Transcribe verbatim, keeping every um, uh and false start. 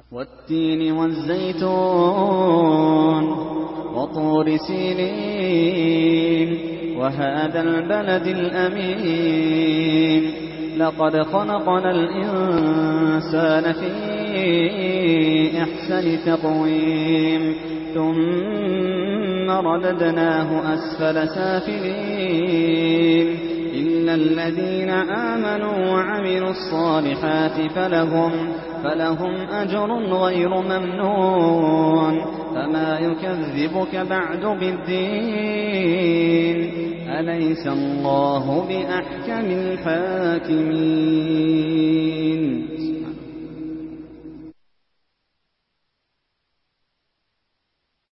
والتين والزيتون وطور سينين وهذا البلد الأمين لقد خلقنا الإنسان في أحسن تقويم ثم رددناه أسفل سافلين إلا الذين آمنوا وعملوا الصالحات فلهم, فلهم أجر غير ممنون فما يكذبك بعد بالدين أليس الله بأحكم الحاكمين.